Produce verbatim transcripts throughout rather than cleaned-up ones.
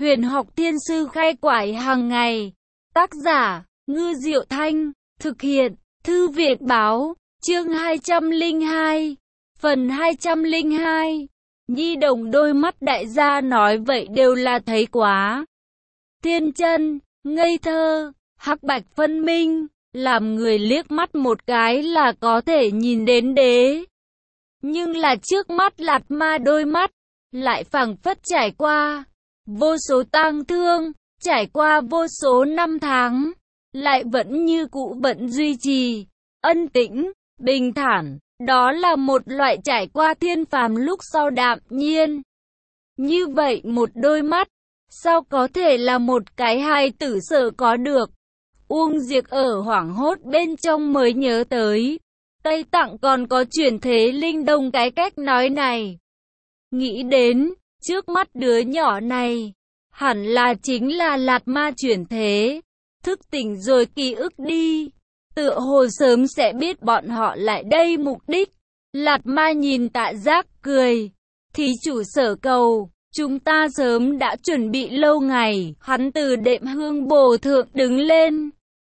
Huyền học thiên sư khai quải hàng ngày. Tác giả, Ngư Diệu Thanh. Thực hiện, Thư viện báo. Chương hai trăm lẻ hai. Phần hai trăm lẻ hai. Nhi đồng đôi mắt đại gia nói vậy đều là thấy quá thiên chân, ngây thơ, hắc bạch phân minh, làm người liếc mắt một cái là có thể nhìn đến đế. Nhưng là trước mắt Lạt Ma đôi mắt, lại phảng phất trải qua vô số tang thương, trải qua vô số năm tháng, lại vẫn như cũ vẫn duy trì ân tĩnh, bình thản. Đó là một loại trải qua thiên phàm lúc sau đạm nhiên. Như vậy một đôi mắt, sao có thể là một cái hài tử sở có được? Uông Diệc ở hoảng hốt bên trong mới nhớ tới, Tây Tạng còn có chuyển thế linh đồng cái cách nói này. Nghĩ đến, trước mắt đứa nhỏ này, hẳn là chính là Lạt Ma chuyển thế, thức tỉnh rồi ký ức đi. Tựa hồ sớm sẽ biết bọn họ lại đây mục đích. Lạt Ma nhìn Tạ Giác cười. Thí chủ sở cầu, chúng ta sớm đã chuẩn bị lâu ngày. Hắn từ đệm hương bồ thượng đứng lên,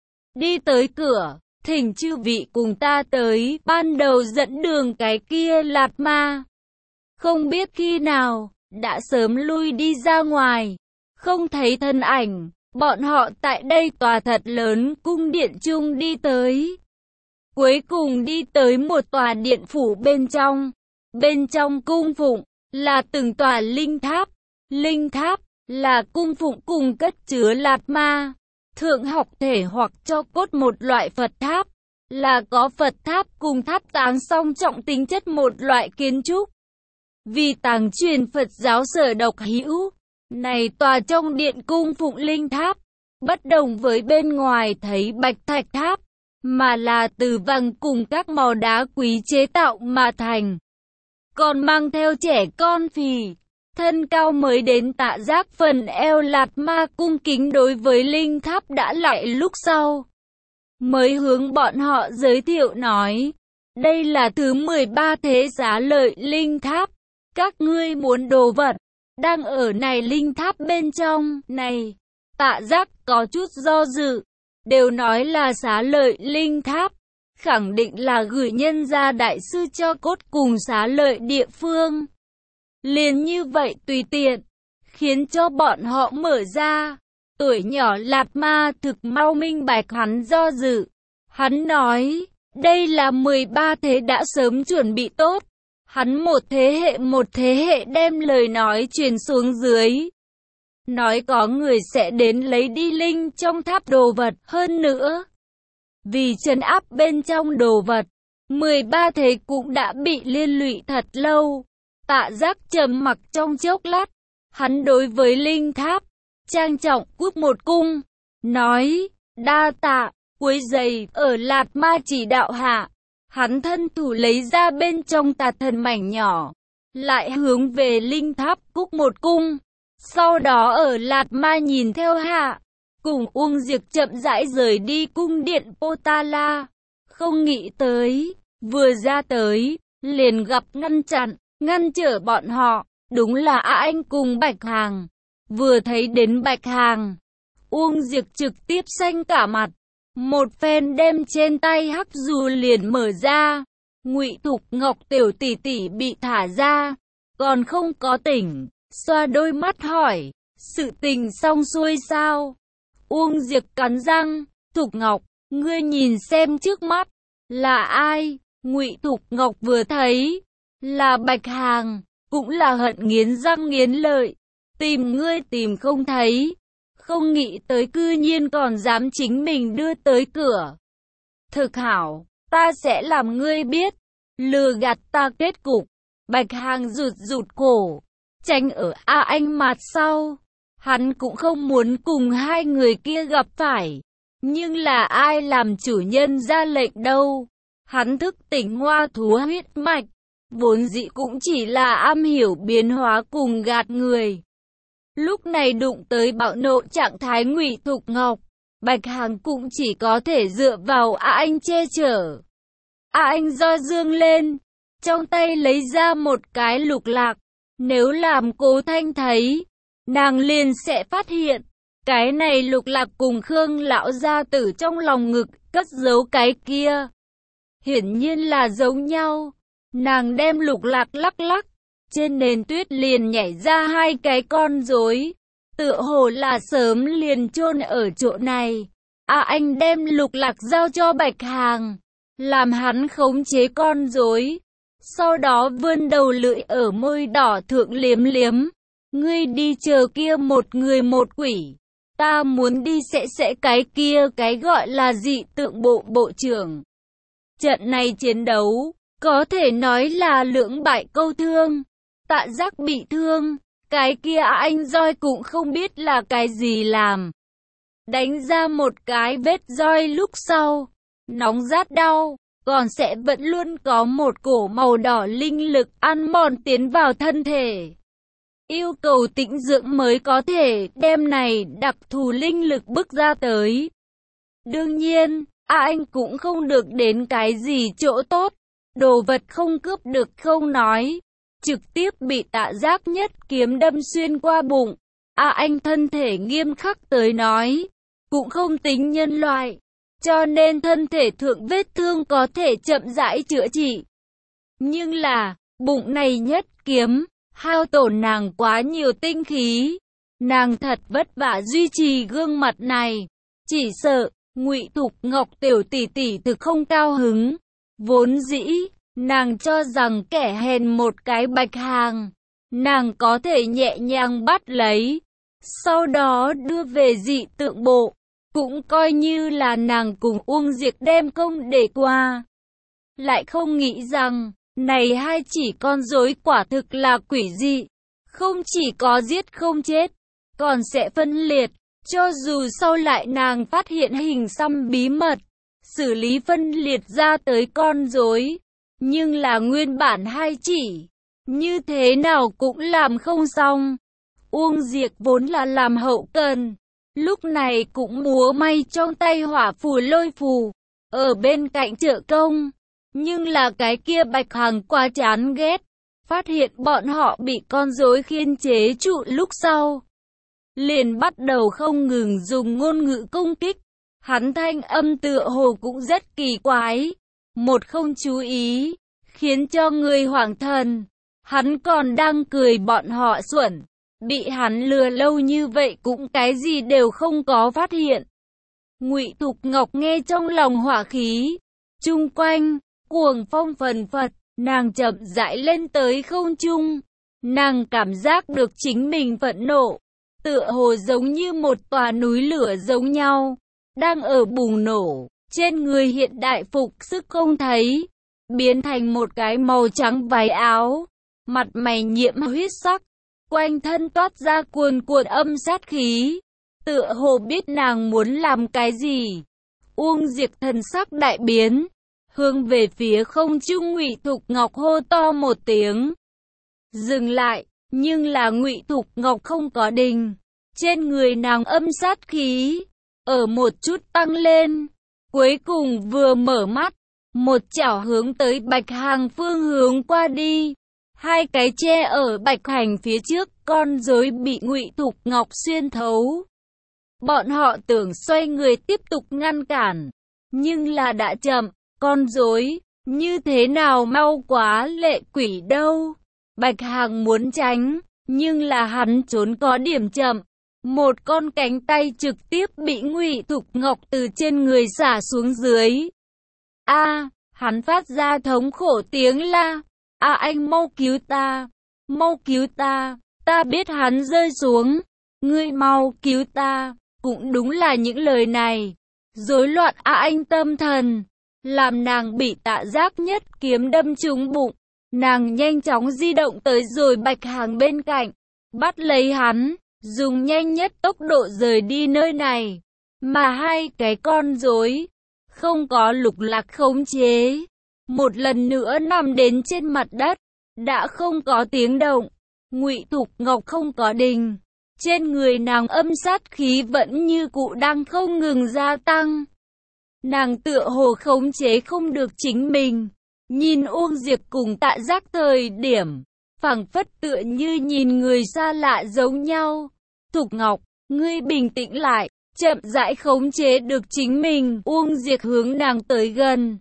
đi tới cửa, thỉnh chư vị cùng ta tới. Ban đầu dẫn đường cái kia Lạt Ma, không biết khi nào, đã sớm lui đi ra ngoài, không thấy thân ảnh. Bọn họ tại đây tòa thật lớn cung điện chung đi tới. Cuối cùng đi tới một tòa điện phủ bên trong. Bên trong cung phụng là từng tòa linh tháp. Linh tháp là cung phụng cùng cất chứa Lạt Ma thượng học thể hoặc cho cốt một loại Phật tháp. Là có Phật tháp cùng tháp táng song trọng tính chất một loại kiến trúc. Vì tàng truyền Phật giáo sở độc hữu. Này tòa trong điện cung phụng linh tháp, bất đồng với bên ngoài thấy bạch thạch tháp, mà là từ vàng cùng các màu đá quý chế tạo mà thành. Còn mang theo trẻ con phì, thân cao mới đến Tạ Giác phần eo. Lạt Ma cung kính đối với linh tháp đã lại lúc sau, mới hướng bọn họ giới thiệu nói, đây là thứ mười ba thế giá lợi linh tháp, các ngươi muốn đồ vật đang ở này linh tháp bên trong. Này, Tạ Giác có chút do dự, đều nói là xá lợi linh tháp, khẳng định là gửi nhân gia đại sư cho cốt cùng xá lợi địa phương. Liền như vậy tùy tiện, khiến cho bọn họ mở ra. Tuổi nhỏ Lạt Ma thực mau minh bạch hắn do dự. Hắn nói, đây là mười ba thế đã sớm chuẩn bị tốt. Hắn một thế hệ một thế hệ đem lời nói truyền xuống dưới. Nói có người sẽ đến lấy đi linh trong tháp đồ vật. Hơn nữa, vì trấn áp bên trong đồ vật, mười ba thế cũng đã bị liên lụy thật lâu. Tạ Giác trầm mặc trong chốc lát. Hắn đối với linh tháp, trang trọng cúi một cung, nói, đa tạ, quấy rầy. Ở Lạt Ma chỉ đạo hạ, hắn thân thủ lấy ra bên trong tà thần mảnh nhỏ, lại hướng về linh tháp cúc một cung. Sau đó ở Lạt Ma nhìn theo hạ, cùng Uông Diệc chậm rãi rời đi cung điện Potala. Không nghĩ tới, vừa ra tới, liền gặp ngăn chặn, ngăn trở bọn họ, đúng là A Anh cùng Bạch Hàng. Vừa thấy đến Bạch Hàng, Uông Diệc trực tiếp xanh cả mặt. Một phen đem trên tay hắc dù liền mở ra. Ngụy Thục Ngọc tiểu tỷ tỷ bị thả ra, còn không có tỉnh, xoa đôi mắt hỏi, sự tình xong xuôi sao? Uông Diệc cắn răng, Thục Ngọc, ngươi nhìn xem trước mắt, là ai? Ngụy Thục Ngọc vừa thấy, là Bạch Hàng, cũng là hận nghiến răng nghiến lợi, tìm ngươi tìm không thấy. Không nghĩ tới cư nhiên còn dám chính mình đưa tới cửa. Thực hảo, ta sẽ làm ngươi biết, lừa gạt ta kết cục. Bạch Hàng rụt rụt cổ, tránh ở A Anh mặt sau. Hắn cũng không muốn cùng hai người kia gặp phải. Nhưng là ai làm chủ nhân ra lệnh đâu. Hắn thức tỉnh hoa thú huyết mạch, vốn dĩ cũng chỉ là am hiểu biến hóa cùng gạt người. Lúc này đụng tới bạo nộ trạng thái Ngụy Thục Ngọc, Bạch Hàng cũng chỉ có thể dựa vào A Anh che chở. A Anh do dương lên, trong tay lấy ra một cái lục lạc. Nếu làm Cố Thanh thấy, nàng liền sẽ phát hiện, cái này Lục Lạc cùng Khương lão gia tử trong lòng ngực, cất giấu cái kia. Hiển nhiên là giống nhau. Nàng đem Lục Lạc lắc lắc, trên nền tuyết liền nhảy ra hai cái con rối, tựa hồ là sớm liền chôn ở chỗ này. A Anh đem Lục Lạc giao cho Bạch Hằng, làm hắn khống chế con rối, sau đó vươn đầu lưỡi ở môi đỏ thượng liếm liếm. Ngươi đi chờ kia một người một quỷ, ta muốn đi sẽ sẽ cái kia cái gọi là dị tượng bộ bộ trưởng. Trận này chiến đấu, có thể nói là lưỡng bại câu thương. Tạ Giác bị thương, cái kia anh roi cũng không biết là cái gì làm. Đánh ra một cái vết roi lúc sau, nóng rát đau, còn sẽ vẫn luôn có một cổ màu đỏ linh lực ăn mòn tiến vào thân thể. Yêu cầu tĩnh dưỡng mới có thể đem này đặc thù linh lực bức ra tới. Đương nhiên, A Anh cũng không được đến cái gì chỗ tốt, đồ vật không cướp được không nói, trực tiếp bị Tạ Giác nhất kiếm đâm xuyên qua bụng. A Anh thân thể nghiêm khắc tới nói, cũng không tính nhân loại, cho nên thân thể thượng vết thương có thể chậm rãi chữa trị. Nhưng là, bụng này nhất kiếm, hao tổn nàng quá nhiều tinh khí, nàng thật vất vả duy trì gương mặt này, chỉ sợ Ngụy Thục Ngọc tiểu tỷ tỷ thực không cao hứng. Vốn dĩ, nàng cho rằng kẻ hèn một cái Bạch Hằng, nàng có thể nhẹ nhàng bắt lấy, sau đó đưa về dị tượng bộ, cũng coi như là nàng cùng Uông Diệp đem công để qua. Lại không nghĩ rằng, này hai chỉ con rối quả thực là quỷ dị, không chỉ có giết không chết, còn sẽ phân liệt. Cho dù sau lại nàng phát hiện hình xăm bí mật, xử lý phân liệt ra tới con rối, nhưng là nguyên bản hai chỉ, như thế nào cũng làm không xong. Uông Diệp vốn là làm hậu cần, lúc này cũng múa may trong tay hỏa phù lôi phù, ở bên cạnh trợ công. Nhưng là cái kia Bạch Hằng quá chán ghét, phát hiện bọn họ bị con rối khiên chế trụ lúc sau, liền bắt đầu không ngừng dùng ngôn ngữ công kích. Hắn thanh âm tựa hồ cũng rất kỳ quái, một không chú ý, khiến cho người hoảng thần. Hắn còn đang cười bọn họ xuẩn, bị hắn lừa lâu như vậy cũng cái gì đều không có phát hiện. Ngụy Thục Ngọc nghe trong lòng hỏa khí, chung quanh, cuồng phong phần phật, nàng chậm rãi lên tới không trung. Nàng cảm giác được chính mình phẫn nộ, tựa hồ giống như một tòa núi lửa giống nhau, đang ở bùng nổ, trên người hiện đại phục sức không thấy, biến thành một cái màu trắng váy áo, mặt mày nhiễm huyết sắc, quanh thân toát ra cuồn cuộn âm sát khí, tựa hồ biết nàng muốn làm cái gì. Uông Diệp thần sắc đại biến, hướng về phía không trung Ngụy Thục Ngọc hô to một tiếng. Dừng lại, nhưng là Ngụy Thục Ngọc không có đình. Trên người nàng âm sát khí, ở một chút tăng lên. Cuối cùng vừa mở mắt, một chảo hướng tới Bạch Hằng phương hướng qua đi. Hai cái tre ở Bạch Hằng phía trước, con rối bị Ngụy Thục Ngọc xuyên thấu. Bọn họ tưởng xoay người tiếp tục ngăn cản, nhưng là đã chậm. Con rối, như thế nào mau quá lệ quỷ đâu. Bạch Hằng muốn tránh, nhưng là hắn trốn có điểm chậm. Một con cánh tay trực tiếp bị Ngụy Thục Ngọc từ trên người xả xuống dưới. A, hắn phát ra thống khổ tiếng la. A anh mau cứu ta, mau cứu ta, ta biết hắn rơi xuống. Ngươi mau cứu ta. Cũng đúng là những lời này, rối loạn A anh tâm thần, làm nàng bị Tạ Giác nhất kiếm đâm trúng bụng. Nàng nhanh chóng di động tới rồi Bạch Hằng bên cạnh, bắt lấy hắn, dùng nhanh nhất tốc độ rời đi nơi này. Mà hai cái con rối, không có Lục Lạc khống chế, một lần nữa nằm đến trên mặt đất, đã không có tiếng động. Ngụy Thục Ngọc không có đình, trên người nàng âm sát khí vẫn như cũ đang không ngừng gia tăng. Nàng tựa hồ khống chế không được chính mình, nhìn Uông Diệp cùng Tạ Giác thời điểm, phảng phất tựa như nhìn người xa lạ giống nhau. Thục Ngọc, ngươi bình tĩnh lại, chậm rãi khống chế được chính mình. Uông Diệc hướng nàng tới gần.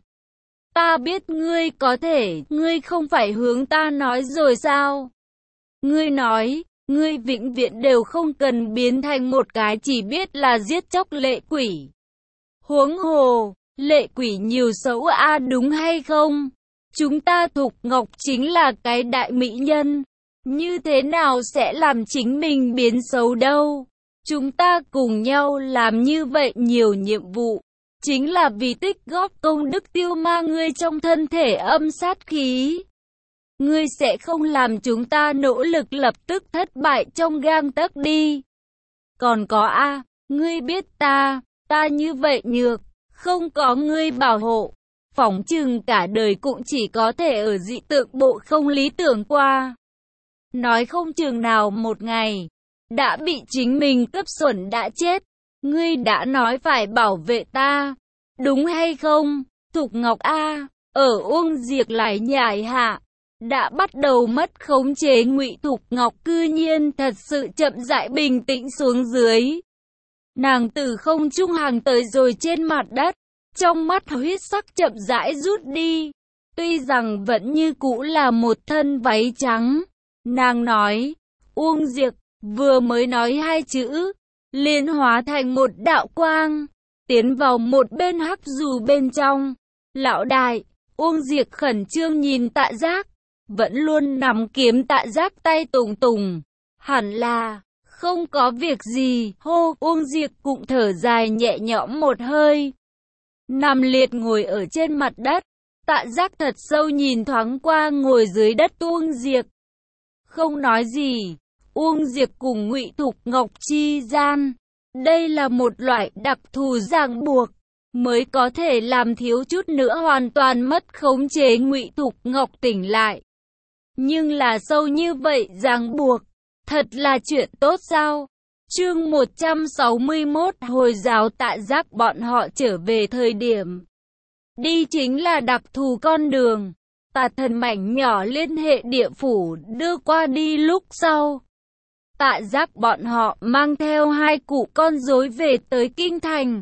Ta biết ngươi có thể, ngươi không phải hướng ta nói rồi sao? Ngươi nói, ngươi vĩnh viễn đều không cần biến thành một cái chỉ biết là giết chóc lệ quỷ. Huống hồ, lệ quỷ nhiều xấu a đúng hay không? Chúng ta Thục Ngọc chính là cái đại mỹ nhân. Như thế nào sẽ làm chính mình biến xấu đâu? Chúng ta cùng nhau làm như vậy nhiều nhiệm vụ. Chính là vì tích góp công đức tiêu ma ngươi trong thân thể âm sát khí. Ngươi sẽ không làm chúng ta nỗ lực lập tức thất bại trong gang tấc đi. Còn có a, ngươi biết ta, ta như vậy nhược, không có ngươi bảo hộ. Phỏng chừng cả đời cũng chỉ có thể ở dị tượng bộ không lý tưởng qua. Nói không chừng nào một ngày, đã bị chính mình cấp xuẩn đã chết. Ngươi đã nói phải bảo vệ ta, đúng hay không? Thục Ngọc a, ở Uông Diệc lại nhảy hạ, đã bắt đầu mất khống chế. Ngụy Thục Ngọc cư nhiên thật sự chậm rãi bình tĩnh xuống dưới. Nàng từ không trung hàng tới rồi trên mặt đất, trong mắt huyết sắc chậm rãi rút đi. Tuy rằng vẫn như cũ là một thân váy trắng, nàng nói, Uông Diệc, vừa mới nói hai chữ, liền hóa thành một đạo quang, tiến vào một bên hắc dù bên trong. Lão đại, Uông Diệc khẩn trương nhìn Tạ Giác, vẫn luôn nắm kiếm Tạ Giác tay tùng tùng. Hẳn là, không có việc gì, hô. Uông Diệc cũng thở dài nhẹ nhõm một hơi. Nằm liệt ngồi ở trên mặt đất, Tạ Giác thật sâu nhìn thoáng qua ngồi dưới đất Uông Diệc. Không nói gì. Uông Diệc cùng Ngụy Thục Ngọc chi gian, đây là một loại đặc thù ràng buộc, mới có thể làm thiếu chút nữa hoàn toàn mất khống chế Ngụy Thục Ngọc tỉnh lại. Nhưng là sâu như vậy ràng buộc, thật là chuyện tốt sao? Chương một trăm sáu mươi mốt, Hồi giáo Tạ Giác bọn họ trở về thời điểm đi chính là đặc thù con đường. Tà Thần mảnh nhỏ liên hệ địa phủ đưa qua đi lúc sau, Tạ Giác bọn họ mang theo hai cụ con rối về tới kinh thành.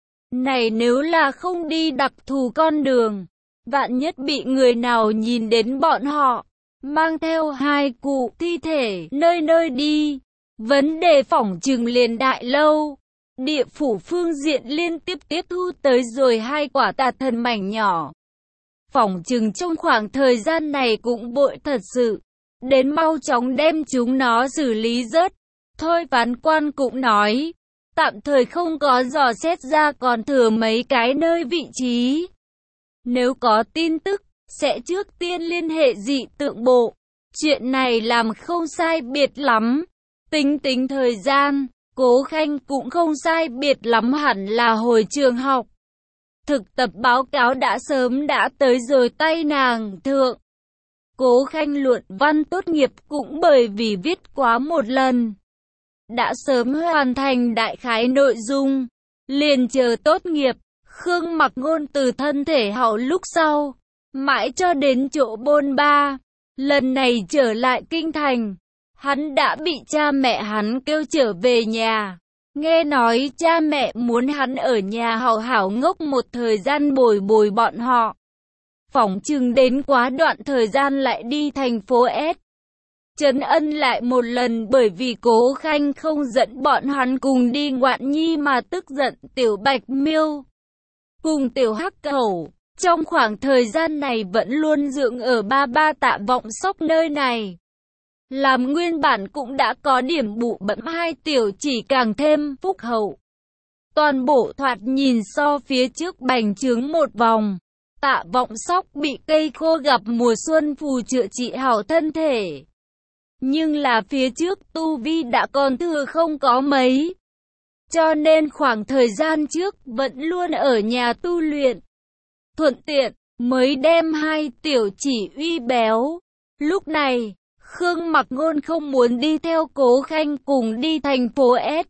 Này nếu là không đi đặc thù con đường, vạn nhất bị người nào nhìn đến bọn họ mang theo hai cụ thi thể nơi nơi đi, vấn đề phỏng chừng liền đại lâu. Địa phủ phương diện liên tiếp tiếp thu tới rồi hai quả Tà Thần mảnh nhỏ. Phỏng chừng trong khoảng thời gian này cũng vội thật sự, đến mau chóng đem chúng nó xử lý rớt. Thôi phán quan cũng nói, tạm thời không có dò xét ra còn thừa mấy cái nơi vị trí. Nếu có tin tức, sẽ trước tiên liên hệ dị tượng bộ. Chuyện này làm không sai biệt lắm. Tính tính thời gian, Cố Khanh cũng không sai biệt lắm, hẳn là hồi trường học. Thực tập báo cáo đã sớm đã tới rồi tay nàng thượng. Cố Khanh luận văn tốt nghiệp cũng bởi vì viết quá một lần, đã sớm hoàn thành đại khái nội dung, liền chờ tốt nghiệp. Khương Mặc Ngôn từ thân thể hậu lúc sau, mãi cho đến chỗ bôn ba, lần này trở lại kinh thành, hắn đã bị cha mẹ hắn kêu trở về nhà. Nghe nói cha mẹ muốn hắn ở nhà hảo hảo ngốc một thời gian bồi bồi bọn họ. Phỏng chừng đến quá đoạn thời gian lại đi thành phố S. Trấn Ân lại một lần bởi vì Cố Khanh không dẫn bọn hắn cùng đi ngoạn nhi mà tức giận. Tiểu Bạch Miêu cùng Tiểu Hắc Cẩu trong khoảng thời gian này vẫn luôn dưỡng ở ba ba Tạ Vọng Sóc nơi này. Làm nguyên bản cũng đã có điểm bụ bẫm, hai tiểu chỉ càng thêm phúc hậu. Toàn bộ thoạt nhìn so phía trước bành trướng một vòng. Tạ Vọng Sóc bị cây khô gặp mùa xuân phù chữa trị hảo thân thể. Nhưng là phía trước tu vi đã còn thừa không có mấy. Cho nên khoảng thời gian trước vẫn luôn ở nhà tu luyện. Thuận tiện mới đem hai tiểu chỉ uy béo. Lúc này, Khương Mặc Ngôn không muốn đi theo Cố Khanh cùng đi thành phố S.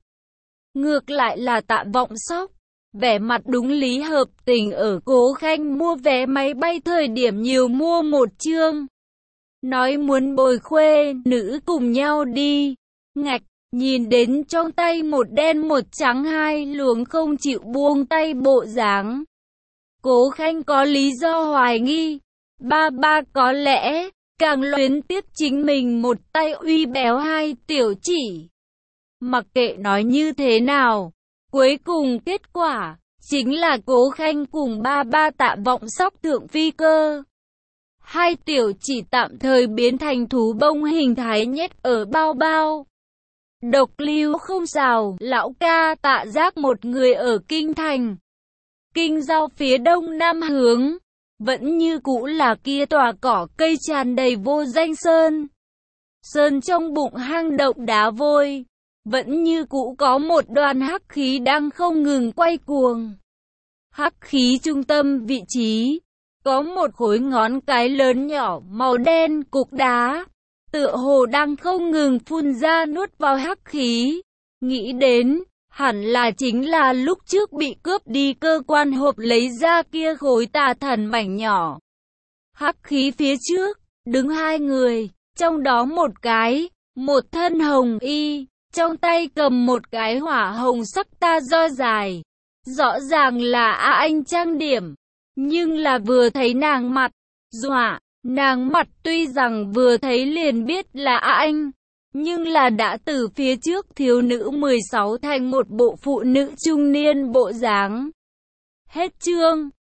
Ngược lại là Tạ Vọng Sóc, vẻ mặt đúng lý hợp tình ở Cố Khanh mua vé máy bay thời điểm nhiều mua một chương. Nói muốn bồi khuê nữ cùng nhau đi. Ngạch, Nhìn đến trong tay một đen một trắng hai luồng không chịu buông tay bộ dáng. Cố Khanh có lý do hoài nghi, ba ba có lẽ càng luyến tiếc chính mình một tay uy béo hai tiểu chỉ. Mặc kệ nói như thế nào, cuối cùng kết quả chính là Cố Khanh cùng ba ba Tạ Vọng Sóc thượng phi cơ. Hai tiểu chỉ tạm thời biến thành thú bông hình thái nhét ở bao bao. Độc lưu không xào, lão ca Tạ Giác một người ở kinh thành. Kinh giao phía đông nam hướng, vẫn như cũ là kia tòa cỏ cây tràn đầy vô danh sơn. Sơn trong bụng hang động đá vôi, vẫn như cũ có một đoàn hắc khí đang không ngừng quay cuồng. Hắc khí trung tâm vị trí, có một khối ngón cái lớn nhỏ màu đen cục đá, tựa hồ đang không ngừng phun ra nuốt vào hắc khí. Nghĩ đến, hẳn là chính là lúc trước bị cướp đi cơ quan hộp lấy ra kia khối tà thần mảnh nhỏ. Hắc khí phía trước, đứng hai người, trong đó một cái, một thân hồng y, trong tay cầm một cái hỏa hồng sắc ta do dài. Rõ ràng là A Anh trang điểm, nhưng là vừa thấy nàng mặt, dọa, nàng mặt tuy rằng vừa thấy liền biết là A Anh, nhưng là đã từ phía trước thiếu nữ mười sáu thành một bộ phụ nữ trung niên bộ dáng. Hết chương.